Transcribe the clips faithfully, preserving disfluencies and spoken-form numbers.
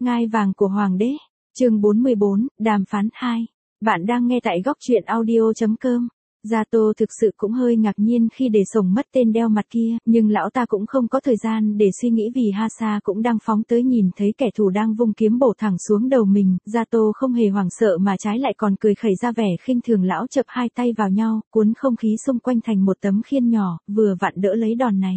Ngai vàng của Hoàng đế. Chương bốn mươi bốn, đàm phán hai. Bạn đang nghe tại góc truyện audio chấm com. Gia Tô thực sự cũng hơi ngạc nhiên khi để sổng mất tên đeo mặt kia, nhưng lão ta cũng không có thời gian để suy nghĩ vì Hasa cũng đang phóng tới nhìn thấy kẻ thù đang vung kiếm bổ thẳng xuống đầu mình. Gia Tô không hề hoảng sợ mà trái lại còn cười khẩy ra vẻ khinh thường. Lão chập hai tay vào nhau, cuốn không khí xung quanh thành một tấm khiên nhỏ, vừa vặn đỡ lấy đòn này.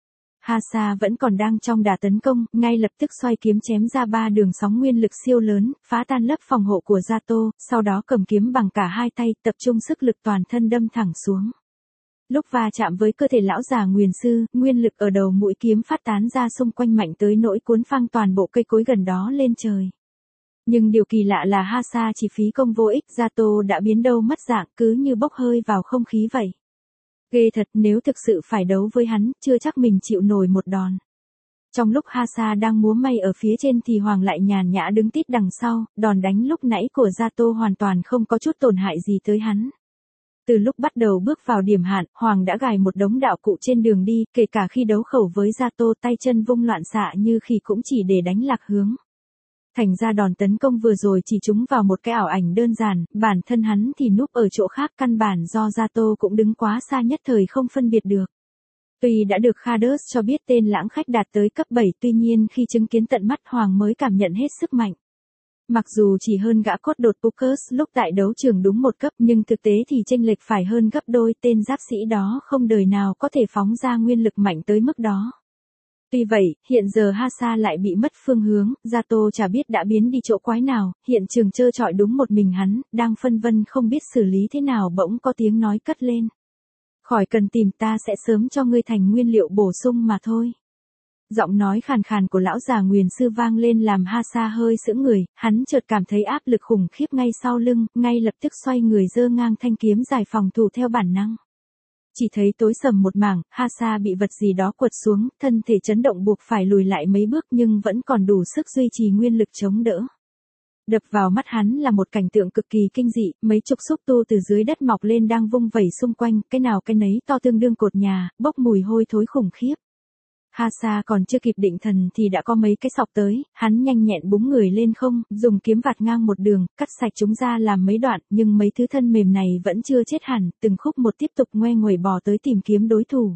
Hasa vẫn còn đang trong đà tấn công, ngay lập tức xoay kiếm chém ra ba đường sóng nguyên lực siêu lớn, phá tan lớp phòng hộ của Gia Tô, sau đó cầm kiếm bằng cả hai tay, tập trung sức lực toàn thân đâm thẳng xuống. Lúc va chạm với cơ thể lão già Nguyền Sư, nguyên lực ở đầu mũi kiếm phát tán ra xung quanh mạnh tới nỗi cuốn phăng toàn bộ cây cối gần đó lên trời. Nhưng điều kỳ lạ là Hasa chỉ phí công vô ích, Gia Tô đã biến đâu mất dạng, cứ như bốc hơi vào không khí vậy. Ghê thật, nếu thực sự phải đấu với hắn, chưa chắc mình chịu nổi một đòn. Trong lúc Hasa đang múa may ở phía trên thì Hoàng lại nhàn nhã đứng tít đằng sau, đòn đánh lúc nãy của Gia Tô hoàn toàn không có chút tổn hại gì tới hắn. Từ lúc bắt đầu bước vào điểm hạn, Hoàng đã gài một đống đạo cụ trên đường đi, kể cả khi đấu khẩu với Gia Tô tay chân vung loạn xạ như khi cũng chỉ để đánh lạc hướng. Thành ra đòn tấn công vừa rồi chỉ trúng vào một cái ảo ảnh đơn giản, bản thân hắn thì núp ở chỗ khác, căn bản do Gia Tô cũng đứng quá xa nhất thời không phân biệt được. Tuy đã được Khados cho biết tên lãng khách đạt tới cấp bảy, tuy nhiên khi chứng kiến tận mắt Hoàng mới cảm nhận hết sức mạnh. Mặc dù chỉ hơn gã cốt đột Pukus lúc tại đấu trường đúng một cấp, nhưng thực tế thì chênh lệch phải hơn gấp đôi. Tên giáp sĩ đó không đời nào có thể phóng ra nguyên lực mạnh tới mức đó. Tuy vậy, hiện giờ Hasa lại bị mất phương hướng, Gia Tô chả biết đã biến đi chỗ quái nào, hiện trường trơ trọi đúng một mình hắn, đang phân vân không biết xử lý thế nào bỗng có tiếng nói cất lên. Khỏi cần tìm, ta sẽ sớm cho ngươi thành nguyên liệu bổ sung mà thôi. Giọng nói khàn khàn của lão già Nguyền Sư vang lên làm Hasa hơi sững người, hắn chợt cảm thấy áp lực khủng khiếp ngay sau lưng, ngay lập tức xoay người giơ ngang thanh kiếm dài phòng thủ theo bản năng. Chỉ thấy tối sầm một mảng, Hasa bị vật gì đó quật xuống, thân thể chấn động buộc phải lùi lại mấy bước nhưng vẫn còn đủ sức duy trì nguyên lực chống đỡ. Đập vào mắt hắn là một cảnh tượng cực kỳ kinh dị, mấy chục xúc tu từ dưới đất mọc lên đang vung vẩy xung quanh, cái nào cái nấy to tương đương cột nhà, bốc mùi hôi thối khủng khiếp. Hasa còn chưa kịp định thần thì đã có mấy cái sọc tới, hắn nhanh nhẹn búng người lên không, dùng kiếm vạt ngang một đường, cắt sạch chúng ra làm mấy đoạn, nhưng mấy thứ thân mềm này vẫn chưa chết hẳn, từng khúc một tiếp tục ngoe nguẩy bò tới tìm kiếm đối thủ.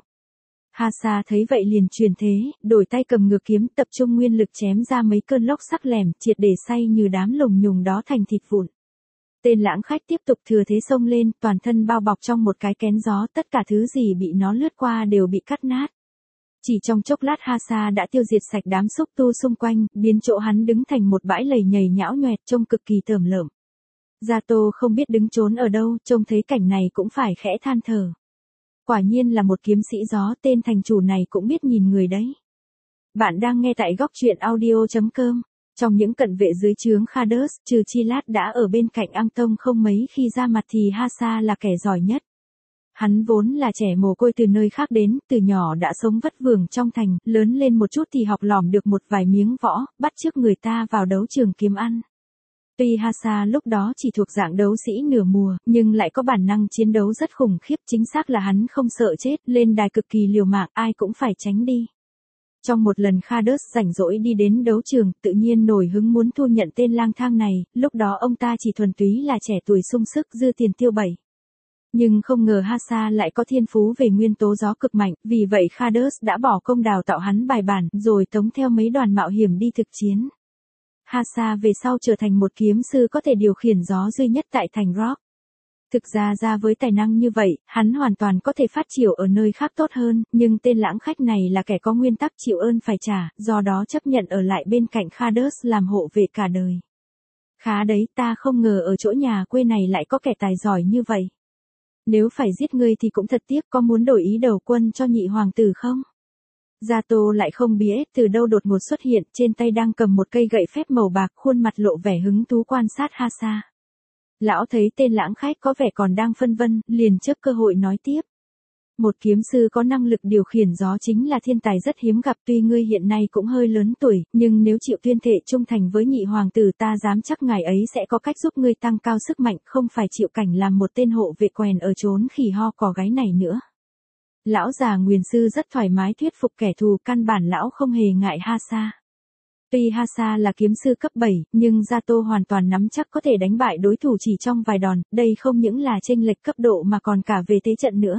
Hasa thấy vậy liền truyền thế, đổi tay cầm ngược kiếm, tập trung nguyên lực chém ra mấy cơn lốc sắc lẻm, triệt để xay như đám lùng nhùng đó thành thịt vụn. Tên lãng khách tiếp tục thừa thế xông lên, toàn thân bao bọc trong một cái kén gió, tất cả thứ gì bị nó lướt qua đều bị cắt nát. Chỉ trong chốc lát Hasa đã tiêu diệt sạch đám xúc tu xung quanh, biến chỗ hắn đứng thành một bãi lầy nhầy nhão nhoẹt trông cực kỳ tởm lợm. Gia Tô không biết đứng trốn ở đâu, trông thấy cảnh này cũng phải khẽ than thở. Quả nhiên là một kiếm sĩ gió, tên thành chủ này cũng biết nhìn người đấy. Bạn đang nghe tại góc truyện audio chấm com. Trong những cận vệ dưới trướng Khados, trừ Chi Lát đã ở bên cạnh Ang Tông không mấy khi ra mặt thì Hasa là kẻ giỏi nhất. Hắn vốn là trẻ mồ côi từ nơi khác đến, từ nhỏ đã sống vất vưởng trong thành, lớn lên một chút thì học lỏm được một vài miếng võ, bắt chước người ta vào đấu trường kiếm ăn. Tuy Hasa lúc đó chỉ thuộc dạng đấu sĩ nửa mùa, nhưng lại có bản năng chiến đấu rất khủng khiếp, chính xác là hắn không sợ chết, lên đài cực kỳ liều mạng, ai cũng phải tránh đi. Trong một lần Khados rảnh rỗi đi đến đấu trường, tự nhiên nổi hứng muốn thu nhận tên lang thang này, lúc đó ông ta chỉ thuần túy là trẻ tuổi sung sức dư tiền tiêu bẩy. Nhưng không ngờ Hasa lại có thiên phú về nguyên tố gió cực mạnh, vì vậy Khados đã bỏ công đào tạo hắn bài bản, rồi tống theo mấy đoàn mạo hiểm đi thực chiến. Hasa về sau trở thành một kiếm sư có thể điều khiển gió duy nhất tại thành Rock. Thực ra ra với tài năng như vậy, hắn hoàn toàn có thể phát triển ở nơi khác tốt hơn, nhưng tên lãng khách này là kẻ có nguyên tắc chịu ơn phải trả, do đó chấp nhận ở lại bên cạnh Khados làm hộ vệ cả đời. Khá đấy, ta không ngờ ở chỗ nhà quê này lại có kẻ tài giỏi như vậy. Nếu phải giết ngươi thì cũng thật tiếc, có muốn đổi ý đầu quân cho nhị hoàng tử không? Gia Tô lại không biết từ đâu đột ngột xuất hiện, trên tay đang cầm một cây gậy phép màu bạc, khuôn mặt lộ vẻ hứng thú quan sát Hasa. Lão thấy tên lãng khách có vẻ còn đang phân vân, liền chớp cơ hội nói tiếp. Một kiếm sư có năng lực điều khiển gió chính là thiên tài rất hiếm gặp, tuy ngươi hiện nay cũng hơi lớn tuổi, nhưng nếu chịu tuyên thệ trung thành với nhị hoàng tử ta dám chắc ngài ấy sẽ có cách giúp ngươi tăng cao sức mạnh, không phải chịu cảnh làm một tên hộ vệ quèn ở trốn khỉ ho cò gáy này nữa. Lão già Nguyền Sư rất thoải mái thuyết phục kẻ thù, căn bản lão không hề ngại Hasa. Tuy Hasa là kiếm sư cấp bảy, nhưng Zato hoàn toàn nắm chắc có thể đánh bại đối thủ chỉ trong vài đòn, đây không những là chênh lệch cấp độ mà còn cả về thế trận nữa.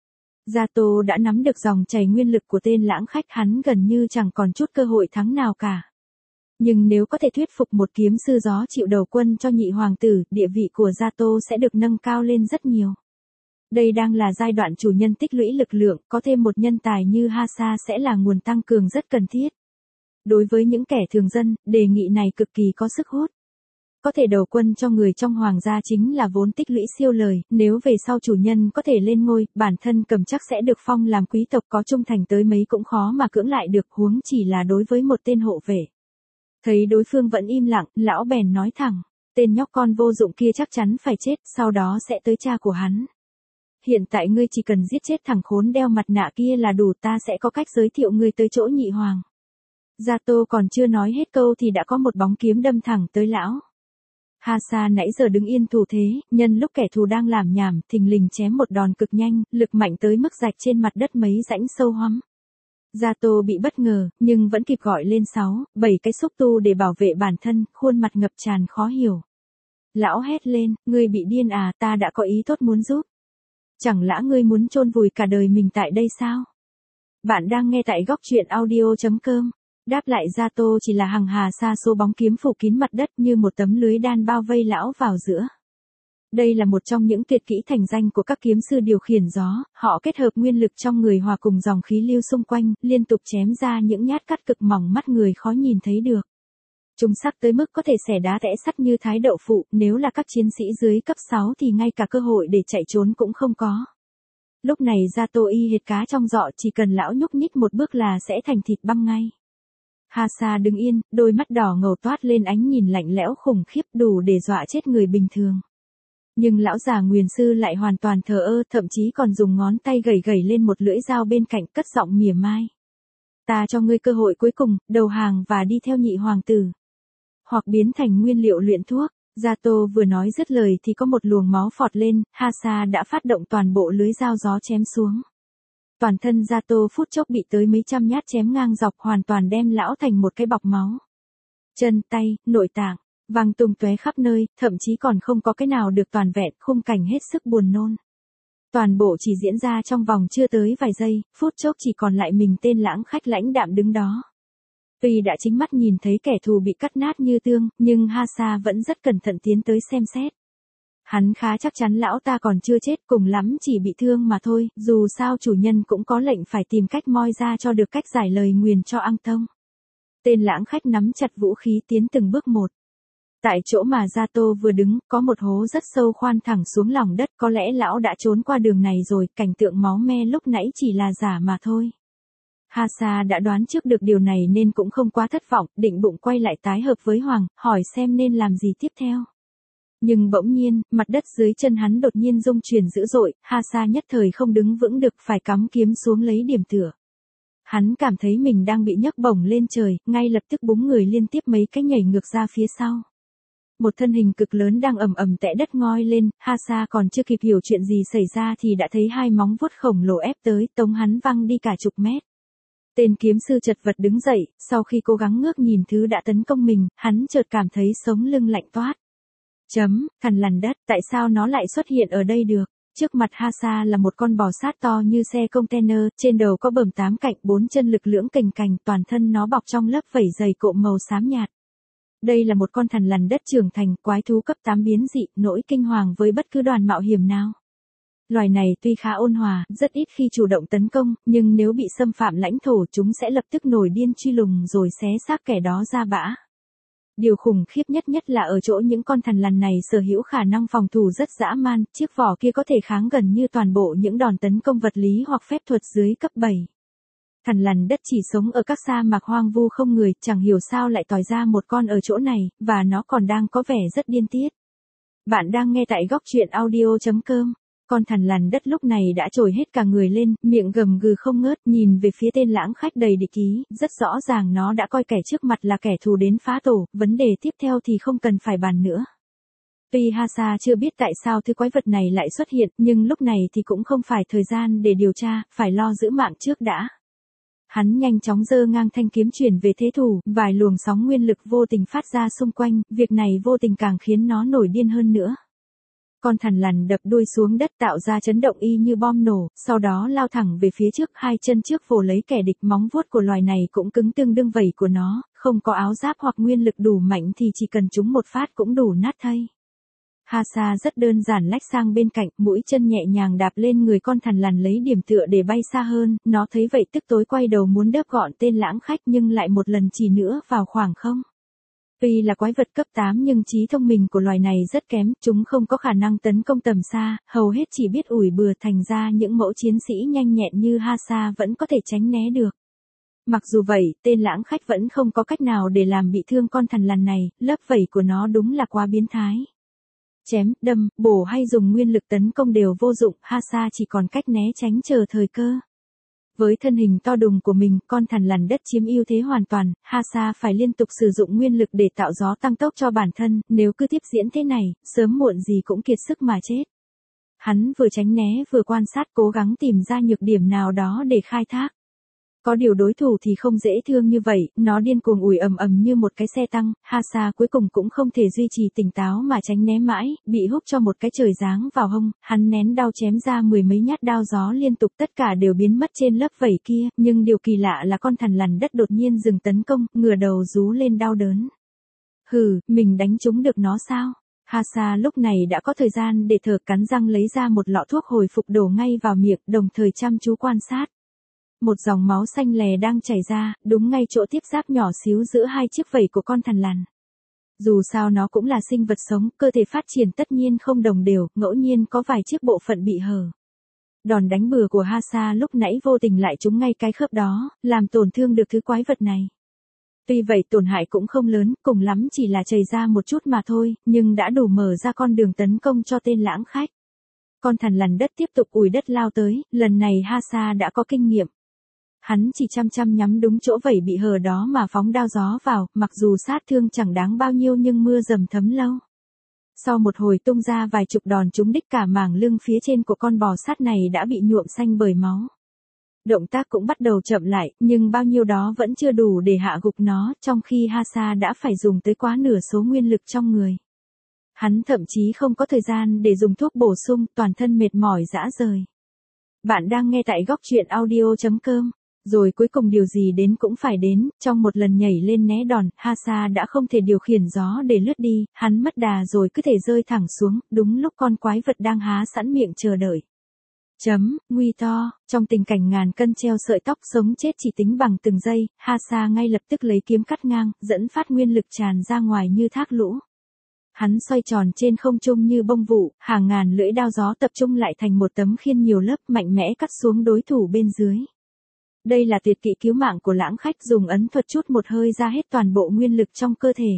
Zato đã nắm được dòng chảy nguyên lực của tên lãng khách, hắn gần như chẳng còn chút cơ hội thắng nào cả. Nhưng nếu có thể thuyết phục một kiếm sư gió chịu đầu quân cho nhị hoàng tử, địa vị của Zato sẽ được nâng cao lên rất nhiều. Đây đang là giai đoạn chủ nhân tích lũy lực lượng, có thêm một nhân tài như Hasa sẽ là nguồn tăng cường rất cần thiết. Đối với những kẻ thường dân, đề nghị này cực kỳ có sức hút. Có thể đầu quân cho người trong hoàng gia chính là vốn tích lũy siêu lời, nếu về sau chủ nhân có thể lên ngôi, bản thân cầm chắc sẽ được phong làm quý tộc, có trung thành tới mấy cũng khó mà cưỡng lại được, huống chỉ là đối với một tên hộ vệ. Thấy đối phương vẫn im lặng, lão bèn nói thẳng, tên nhóc con vô dụng kia chắc chắn phải chết, sau đó sẽ tới cha của hắn. Hiện tại ngươi chỉ cần giết chết thằng khốn đeo mặt nạ kia là đủ, ta sẽ có cách giới thiệu ngươi tới chỗ nhị hoàng. Zato còn chưa nói hết câu thì đã có một bóng kiếm đâm thẳng tới lão. Hasa nãy giờ đứng yên thủ thế, nhân lúc kẻ thù đang làm nhảm, thình lình chém một đòn cực nhanh, lực mạnh tới mức rạch trên mặt đất mấy rãnh sâu hoắm. Zato bị bất ngờ, nhưng vẫn kịp gọi lên sáu, bảy cái xúc tu để bảo vệ bản thân, khuôn mặt ngập tràn khó hiểu. Lão hét lên, ngươi bị điên à, ta đã có ý tốt muốn giúp. Chẳng lẽ ngươi muốn chôn vùi cả đời mình tại đây sao? Bạn đang nghe tại góc truyện audio chấm com. Đáp lại Zato chỉ là hằng hà sa số bóng kiếm phủ kín mặt đất như một tấm lưới đan bao vây lão vào giữa. Đây là một trong những tuyệt kỹ thành danh của các kiếm sư điều khiển gió, họ kết hợp nguyên lực trong người hòa cùng dòng khí lưu xung quanh, liên tục chém ra những nhát cắt cực mỏng mắt người khó nhìn thấy được. Chúng sắc tới mức có thể xẻ đá tẽ sắt như thái đậu phụ, nếu là các chiến sĩ dưới cấp sáu thì ngay cả cơ hội để chạy trốn cũng không có. Lúc này Zato y hệt cá trong giọ, chỉ cần lão nhúc nhích một bước là sẽ thành thịt băm ngay. Hasa đứng yên, đôi mắt đỏ ngầu toát lên ánh nhìn lạnh lẽo khủng khiếp, đủ để dọa chết người bình thường. Nhưng lão già nguyền sư lại hoàn toàn thờ ơ, thậm chí còn dùng ngón tay gẩy gẩy lên một lưỡi dao bên cạnh, cất giọng mỉa mai. Ta cho ngươi cơ hội cuối cùng, đầu hàng và đi theo nhị hoàng tử. Hoặc biến thành nguyên liệu luyện thuốc. Zato vừa nói dứt lời thì có một luồng máu phọt lên, Hasa đã phát động toàn bộ lưới dao gió chém xuống. Toàn thân Zato phút chốc bị tới mấy trăm nhát chém ngang dọc, hoàn toàn đem lão thành một cái bọc máu. Chân, tay, nội tạng, văng tung tóe khắp nơi, thậm chí còn không có cái nào được toàn vẹn, khung cảnh hết sức buồn nôn. Toàn bộ chỉ diễn ra trong vòng chưa tới vài giây, phút chốc chỉ còn lại mình tên lãng khách lãnh đạm đứng đó. Tuy đã chính mắt nhìn thấy kẻ thù bị cắt nát như tương, nhưng Hasa vẫn rất cẩn thận tiến tới xem xét. Hắn khá chắc chắn lão ta còn chưa chết, cùng lắm chỉ bị thương mà thôi, dù sao chủ nhân cũng có lệnh phải tìm cách moi ra cho được cách giải lời nguyền cho Ang Tông. Tên lãng khách nắm chặt vũ khí tiến từng bước một. Tại chỗ mà Zato vừa đứng, có một hố rất sâu khoan thẳng xuống lòng đất, có lẽ lão đã trốn qua đường này rồi, cảnh tượng máu me lúc nãy chỉ là giả mà thôi. Hasa đã đoán trước được điều này nên cũng không quá thất vọng, định bụng quay lại tái hợp với Hoàng, hỏi xem nên làm gì tiếp theo. Nhưng bỗng nhiên, mặt đất dưới chân hắn đột nhiên rung chuyển dữ dội, Hasa nhất thời không đứng vững được, phải cắm kiếm xuống lấy điểm tựa. Hắn cảm thấy mình đang bị nhấc bổng lên trời, ngay lập tức búng người liên tiếp mấy cái nhảy ngược ra phía sau. Một thân hình cực lớn đang ầm ầm tẽ đất ngoi lên, Hasa còn chưa kịp hiểu chuyện gì xảy ra thì đã thấy hai móng vuốt khổng lồ ép tới, tống hắn văng đi cả chục mét. Tên kiếm sư chật vật đứng dậy, sau khi cố gắng ngước nhìn thứ đã tấn công mình, hắn chợt cảm thấy sống lưng lạnh toát. Chấm, thằn lằn đất, tại sao nó lại xuất hiện ở đây được? Trước mặt Hasa là một con bò sát to như xe container, trên đầu có bờm tám cạnh, bốn chân lực lưỡng cành cành, toàn thân nó bọc trong lớp vảy dày cộm màu xám nhạt. Đây là một con thằn lằn đất trưởng thành, quái thú cấp tám biến dị, nỗi kinh hoàng với bất cứ đoàn mạo hiểm nào. Loài này tuy khá ôn hòa, rất ít khi chủ động tấn công, nhưng nếu bị xâm phạm lãnh thổ chúng sẽ lập tức nổi điên truy lùng rồi xé xác kẻ đó ra bã. Điều khủng khiếp nhất nhất là ở chỗ những con thằn lằn này sở hữu khả năng phòng thủ rất dã man, chiếc vỏ kia có thể kháng gần như toàn bộ những đòn tấn công vật lý hoặc phép thuật dưới cấp bảy. Thằn lằn đất chỉ sống ở các sa mạc hoang vu không người, chẳng hiểu sao lại tòi ra một con ở chỗ này, và nó còn đang có vẻ rất điên tiết. Bạn đang nghe tại góc truyện audio chấm com. Con thằn lằn đất lúc này đã trồi hết cả người lên, miệng gầm gừ không ngớt, nhìn về phía tên lãng khách đầy địch ý, rất rõ ràng nó đã coi kẻ trước mặt là kẻ thù đến phá tổ, vấn đề tiếp theo thì không cần phải bàn nữa. Tuy Hasa chưa biết tại sao thứ quái vật này lại xuất hiện, nhưng lúc này thì cũng không phải thời gian để điều tra, phải lo giữ mạng trước đã. Hắn nhanh chóng giơ ngang thanh kiếm chuyển về thế thủ, vài luồng sóng nguyên lực vô tình phát ra xung quanh, việc này vô tình càng khiến nó nổi điên hơn nữa. Con thằn lằn đập đuôi xuống đất tạo ra chấn động y như bom nổ, sau đó lao thẳng về phía trước, hai chân trước vồ lấy kẻ địch. Móng vuốt của loài này cũng cứng tương đương vảy của nó, không có áo giáp hoặc nguyên lực đủ mạnh thì chỉ cần trúng một phát cũng đủ nát thây. Hasa rất đơn giản lách sang bên cạnh, mũi chân nhẹ nhàng đạp lên người con thằn lằn lấy điểm tựa để bay xa hơn, nó thấy vậy tức tối quay đầu muốn đớp gọn tên lãng khách nhưng lại một lần chỉ nữa vào khoảng không. Tuy là quái vật cấp tám nhưng trí thông minh của loài này rất kém, chúng không có khả năng tấn công tầm xa, hầu hết chỉ biết ủi bừa, thành ra những mẫu chiến sĩ nhanh nhẹn như Hasa vẫn có thể tránh né được. Mặc dù vậy, tên lãng khách vẫn không có cách nào để làm bị thương con thằn lằn này, lớp vảy của nó đúng là quá biến thái. Chém, đâm, bổ hay dùng nguyên lực tấn công đều vô dụng, Hasa chỉ còn cách né tránh chờ thời cơ. Với thân hình to đùng của mình, con thằn lằn đất chiếm ưu thế hoàn toàn, Hasa phải liên tục sử dụng nguyên lực để tạo gió tăng tốc cho bản thân, nếu cứ tiếp diễn thế này, sớm muộn gì cũng kiệt sức mà chết. Hắn vừa tránh né vừa quan sát cố gắng tìm ra nhược điểm nào đó để khai thác. Có điều đối thủ thì không dễ thương như vậy, nó điên cuồng ủi ầm ầm như một cái xe tăng, Hasa cuối cùng cũng không thể duy trì tỉnh táo mà tránh né mãi, bị húc cho một cái trời giáng vào hông, hắn nén đau chém ra mười mấy nhát đao gió liên tục, tất cả đều biến mất trên lớp vảy kia, nhưng điều kỳ lạ là con thằn lằn đất đột nhiên dừng tấn công, ngửa đầu rú lên đau đớn. Hừ, mình đánh trúng được nó sao? Hasa lúc này đã có thời gian để thở, cắn răng lấy ra một lọ thuốc hồi phục đổ ngay vào miệng, đồng thời chăm chú quan sát. Một dòng máu xanh lè đang chảy ra, đúng ngay chỗ tiếp giáp nhỏ xíu giữa hai chiếc vảy của con thằn lằn. Dù sao nó cũng là sinh vật sống, cơ thể phát triển tất nhiên không đồng đều, ngẫu nhiên có vài chiếc bộ phận bị hở. Đòn đánh bừa của Hasa lúc nãy vô tình lại trúng ngay cái khớp đó, làm tổn thương được thứ quái vật này. Tuy vậy tổn hại cũng không lớn, cùng lắm chỉ là chảy ra một chút mà thôi, nhưng đã đủ mở ra con đường tấn công cho tên lãng khách. Con thằn lằn đất tiếp tục ủi đất lao tới, lần này Hasa đã có kinh nghiệm. Hắn chỉ chăm chăm nhắm đúng chỗ vảy bị hở đó mà phóng đao gió vào, mặc dù sát thương chẳng đáng bao nhiêu nhưng mưa dầm thấm lâu. Sau một hồi tung ra vài chục đòn trúng đích, cả mảng lưng phía trên của con bò sát này đã bị nhuộm xanh bởi máu. Động tác cũng bắt đầu chậm lại, nhưng bao nhiêu đó vẫn chưa đủ để hạ gục nó, trong khi Hasa đã phải dùng tới quá nửa số nguyên lực trong người. Hắn thậm chí không có thời gian để dùng thuốc bổ sung, toàn thân mệt mỏi rã rời. Bạn đang nghe tại góc truyện audio chấm com. Rồi cuối cùng điều gì đến cũng phải đến, trong một lần nhảy lên né đòn, Hasa đã không thể điều khiển gió để lướt đi, hắn mất đà rồi cứ thể rơi thẳng xuống, đúng lúc con quái vật đang há sẵn miệng chờ đợi. Chấm, nguy to, trong tình cảnh ngàn cân treo sợi tóc, sống chết chỉ tính bằng từng giây, Hasa ngay lập tức lấy kiếm cắt ngang, dẫn phát nguyên lực tràn ra ngoài như thác lũ. Hắn xoay tròn trên không trung như bông vụ, hàng ngàn lưỡi đao gió tập trung lại thành một tấm khiên nhiều lớp, mạnh mẽ cắt xuống đối thủ bên dưới. Đây là tuyệt kỹ cứu mạng của lãng khách, dùng ấn thuật chút một hơi ra hết toàn bộ nguyên lực trong cơ thể.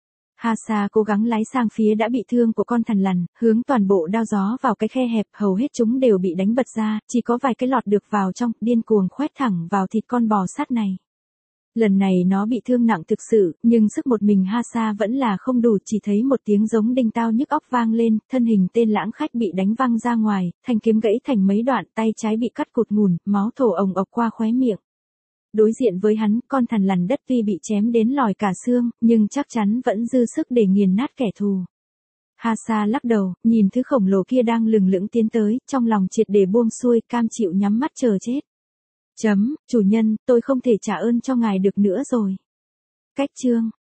Hasa cố gắng lái sang phía đã bị thương của con thằn lằn, hướng toàn bộ đao gió vào cái khe hẹp, hầu hết chúng đều bị đánh bật ra, chỉ có vài cái lọt được vào trong, điên cuồng khoét thẳng vào thịt con bò sát này. Lần này nó bị thương nặng thực sự, nhưng sức một mình Hasa vẫn là không đủ, chỉ thấy một tiếng giống đinh tao nhức óc vang lên, thân hình tên lãng khách bị đánh văng ra ngoài, thanh kiếm gãy thành mấy đoạn, tay trái bị cắt cụt ngùn, máu thổ ồng ộc qua khóe miệng. Đối diện với hắn, con thằn lằn đất tuy bị chém đến lòi cả xương, nhưng chắc chắn vẫn dư sức để nghiền nát kẻ thù. Hasa lắc đầu, nhìn thứ khổng lồ kia đang lừng lững tiến tới, trong lòng triệt để buông xuôi, cam chịu nhắm mắt chờ chết. Chấm, chủ nhân, tôi không thể trả ơn cho ngài được nữa rồi. Cách chương.